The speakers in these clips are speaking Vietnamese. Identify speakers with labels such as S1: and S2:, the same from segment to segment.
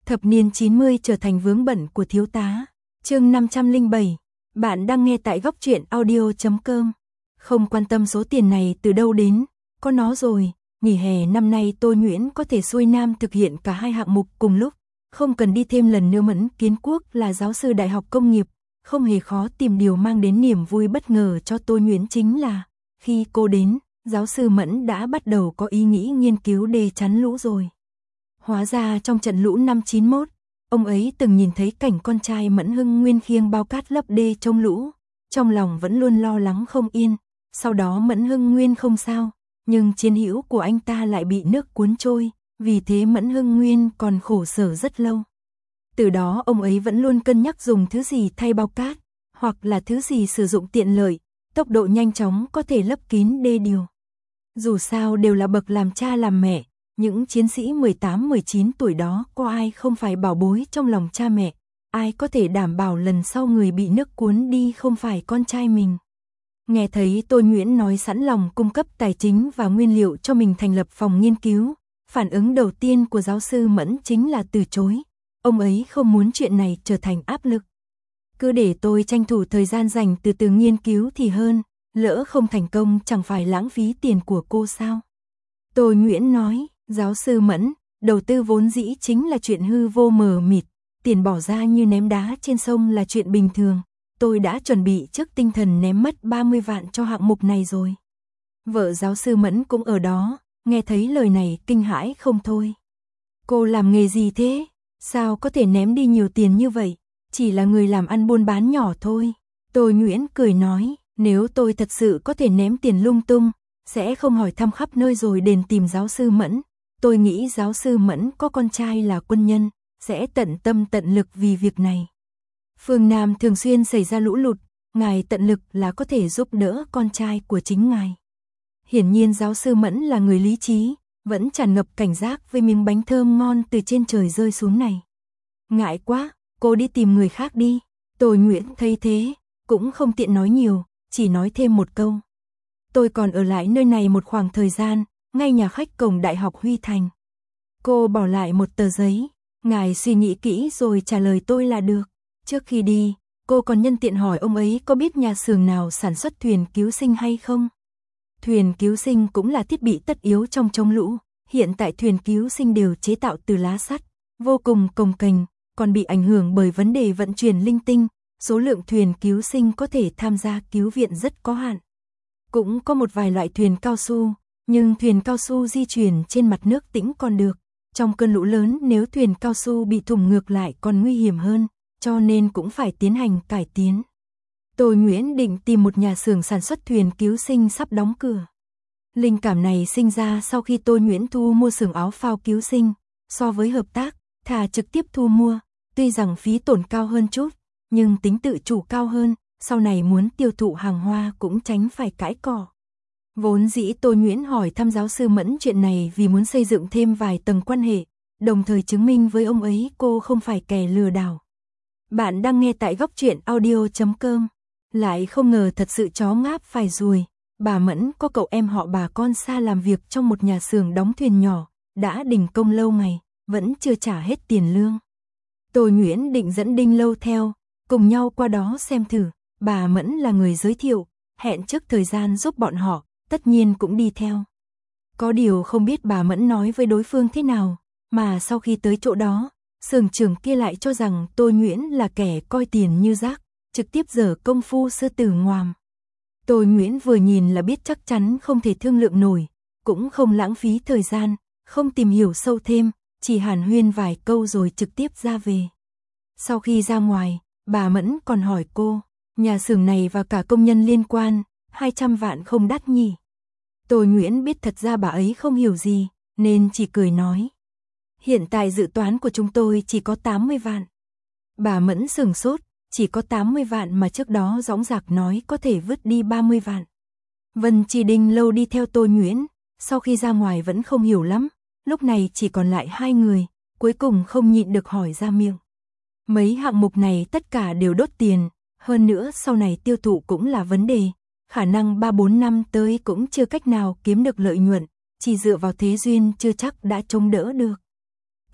S1: Thập niên 90 trở thành vướng bận của thiếu tá. Chương 507. Bạn đang nghe tại góc truyện audio.com. Không quan tâm số tiền này từ đâu đến, có nó rồi. Nghỉ hè năm nay tôi Nguyễn có thể xuôi nam thực hiện cả hai hạng mục cùng lúc, không cần đi thêm lần nữa. Mẫn Kiến Quốc là giáo sư Đại học Công nghiệp, không hề khó tìm. Điều mang đến niềm vui bất ngờ cho tôi Nguyễn chính là khi cô đến, giáo sư Mẫn đã bắt đầu có ý nghĩ nghiên cứu đê chắn lũ rồi. Hóa ra trong trận lũ năm 91, ông ấy từng nhìn thấy cảnh con trai Mẫn Hưng Nguyên khiêng bao cát lấp đê chống lũ, trong lòng vẫn luôn lo lắng không yên. Sau đó Mẫn Hưng Nguyên không sao, nhưng chiến hữu của anh ta lại bị nước cuốn trôi, vì thế Mẫn Hưng Nguyên còn khổ sở rất lâu. Từ đó ông ấy vẫn luôn cân nhắc dùng thứ gì thay bao cát, hoặc là thứ gì sử dụng tiện lợi, tốc độ nhanh chóng có thể lấp kín đê điều. Dù sao đều là bậc làm cha làm mẹ, những chiến sĩ 18-19 tuổi đó có ai không phải bảo bối trong lòng cha mẹ, ai có thể đảm bảo lần sau người bị nước cuốn đi không phải con trai mình. Nghe thấy tôi Nguyễn nói sẵn lòng cung cấp tài chính và nguyên liệu cho mình thành lập phòng nghiên cứu, phản ứng đầu tiên của giáo sư Mẫn chính là từ chối. Ông ấy không muốn chuyện này trở thành áp lực. Cứ để tôi tranh thủ thời gian dành từ từ nghiên cứu thì hơn, lỡ không thành công chẳng phải lãng phí tiền của cô sao? Tôi Nguyễn nói, giáo sư Mẫn, đầu tư vốn dĩ chính là chuyện hư vô mờ mịt, tiền bỏ ra như ném đá trên sông là chuyện bình thường. Tôi đã chuẩn bị trước tinh thần ném mất 30 vạn cho hạng mục này rồi. Vợ giáo sư Mẫn cũng ở đó, nghe thấy lời này kinh hãi không thôi. Cô làm nghề gì thế? Sao có thể ném đi nhiều tiền như vậy? Chỉ là người làm ăn buôn bán nhỏ thôi. Tôi Nguyễn cười nói, nếu tôi thật sự có thể ném tiền lung tung, sẽ không hỏi thăm khắp nơi rồi đền tìm giáo sư Mẫn. Tôi nghĩ giáo sư Mẫn có con trai là quân nhân, sẽ tận tâm tận lực vì việc này. Phương Nam thường xuyên xảy ra lũ lụt, ngài tận lực là có thể giúp đỡ con trai của chính ngài. Hiển nhiên giáo sư Mẫn là người lý trí, vẫn tràn ngập cảnh giác với miếng bánh thơm ngon từ trên trời rơi xuống này. Ngại quá, cô đi tìm người khác đi. Tôi Nguyễn thấy thế, cũng không tiện nói nhiều, chỉ nói thêm một câu. Tôi còn ở lại nơi này một khoảng thời gian, ngay nhà khách cổng Đại học Huy Thành. Cô bỏ lại một tờ giấy, ngài suy nghĩ kỹ rồi trả lời tôi là được. Trước khi đi, cô còn nhân tiện hỏi ông ấy có biết nhà xưởng nào sản xuất thuyền cứu sinh hay không. Thuyền cứu sinh cũng là thiết bị tất yếu trong chống lũ, hiện tại thuyền cứu sinh đều chế tạo từ lá sắt, vô cùng cồng kềnh, còn bị ảnh hưởng bởi vấn đề vận chuyển linh tinh, số lượng thuyền cứu sinh có thể tham gia cứu viện rất có hạn. Cũng có một vài loại thuyền cao su, nhưng thuyền cao su di chuyển trên mặt nước tĩnh còn được, trong cơn lũ lớn nếu thuyền cao su bị thủng ngược lại còn nguy hiểm hơn, cho nên cũng phải tiến hành cải tiến. Tôi Nguyễn định tìm một nhà xưởng sản xuất thuyền cứu sinh sắp đóng cửa. Linh cảm này sinh ra sau khi tôi Nguyễn thu mua xưởng áo phao cứu sinh, so với hợp tác, thà trực tiếp thu mua, tuy rằng phí tổn cao hơn chút, nhưng tính tự chủ cao hơn, sau này muốn tiêu thụ hàng hóa cũng tránh phải cãi cọ. Vốn dĩ tôi Nguyễn hỏi thăm giáo sư Mẫn chuyện này vì muốn xây dựng thêm vài tầng quan hệ, đồng thời chứng minh với ông ấy cô không phải kẻ lừa đảo. Bạn đang nghe tại góc truyện audio.com. Lại không ngờ thật sự chó ngáp phải ruồi, bà Mẫn có cậu em họ bà con xa làm việc trong một nhà xưởng đóng thuyền nhỏ, đã đình công lâu ngày, vẫn chưa trả hết tiền lương. Tôi Nguyễn định dẫn Đinh Lâu theo, cùng nhau qua đó xem thử, bà Mẫn là người giới thiệu, hẹn trước thời gian giúp bọn họ, tất nhiên cũng đi theo. Có điều không biết bà Mẫn nói với đối phương thế nào, mà sau khi tới chỗ đó, xưởng trưởng kia lại cho rằng tôi Nguyễn là kẻ coi tiền như rác, trực tiếp giở công phu sư tử ngoàm. Tôi Nguyễn vừa nhìn là biết chắc chắn không thể thương lượng nổi, cũng không lãng phí thời gian, không tìm hiểu sâu thêm, chỉ hàn huyên vài câu rồi trực tiếp ra về. Sau khi ra ngoài, bà Mẫn còn hỏi cô, nhà xưởng này và cả công nhân liên quan, 200 vạn không đắt nhỉ? Tôi Nguyễn biết thật ra bà ấy không hiểu gì, nên chỉ cười nói. Hiện tại dự toán của chúng tôi chỉ có 80 vạn. Bà Mẫn sửng sốt, chỉ có 80 vạn mà trước đó dõng dạc nói có thể vứt đi 30 vạn. Vân Chi Đinh Lâu đi theo tôi Nguyễn, sau khi ra ngoài vẫn không hiểu lắm, lúc này chỉ còn lại hai người, cuối cùng không nhịn được hỏi ra miệng. Mấy hạng mục này tất cả đều đốt tiền, hơn nữa sau này tiêu thụ cũng là vấn đề, khả năng 3-4 năm tới cũng chưa cách nào kiếm được lợi nhuận, chỉ dựa vào thế duyên chưa chắc đã chống đỡ được.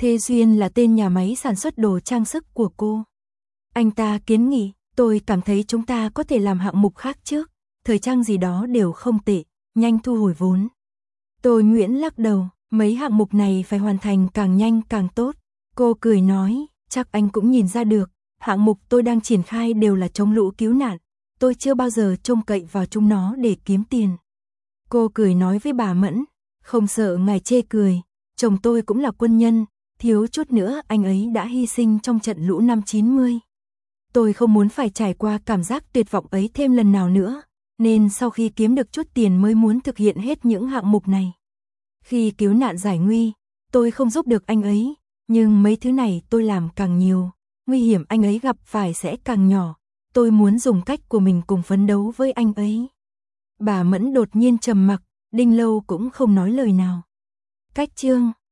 S1: Thê Duyên là tên nhà máy sản xuất đồ trang sức của cô. Anh ta kiến nghị, tôi cảm thấy chúng ta có thể làm hạng mục khác trước, thời trang gì đó đều không tệ, nhanh thu hồi vốn. Tôi Nguyễn lắc đầu, mấy hạng mục này phải hoàn thành càng nhanh càng tốt. Cô cười nói, chắc anh cũng nhìn ra được, hạng mục tôi đang triển khai đều là chống lũ cứu nạn, tôi chưa bao giờ trông cậy vào chúng nó để kiếm tiền. Cô cười nói với bà Mẫn, không sợ ngài chê cười, chồng tôi cũng là quân nhân, thiếu chút nữa anh ấy đã hy sinh trong trận lũ năm 90. Tôi không muốn phải trải qua cảm giác tuyệt vọng ấy thêm lần nào nữa, nên sau khi kiếm được chút tiền mới muốn thực hiện hết những hạng mục này. Khi cứu nạn giải nguy, tôi không giúp được anh ấy, nhưng mấy thứ này tôi làm càng nhiều, nguy hiểm anh ấy gặp phải sẽ càng nhỏ. Tôi muốn dùng cách của mình cùng phấn đấu với anh ấy. Bà Mẫn đột nhiên trầm mặc, Đinh Lâu cũng không nói lời nào. Cách chương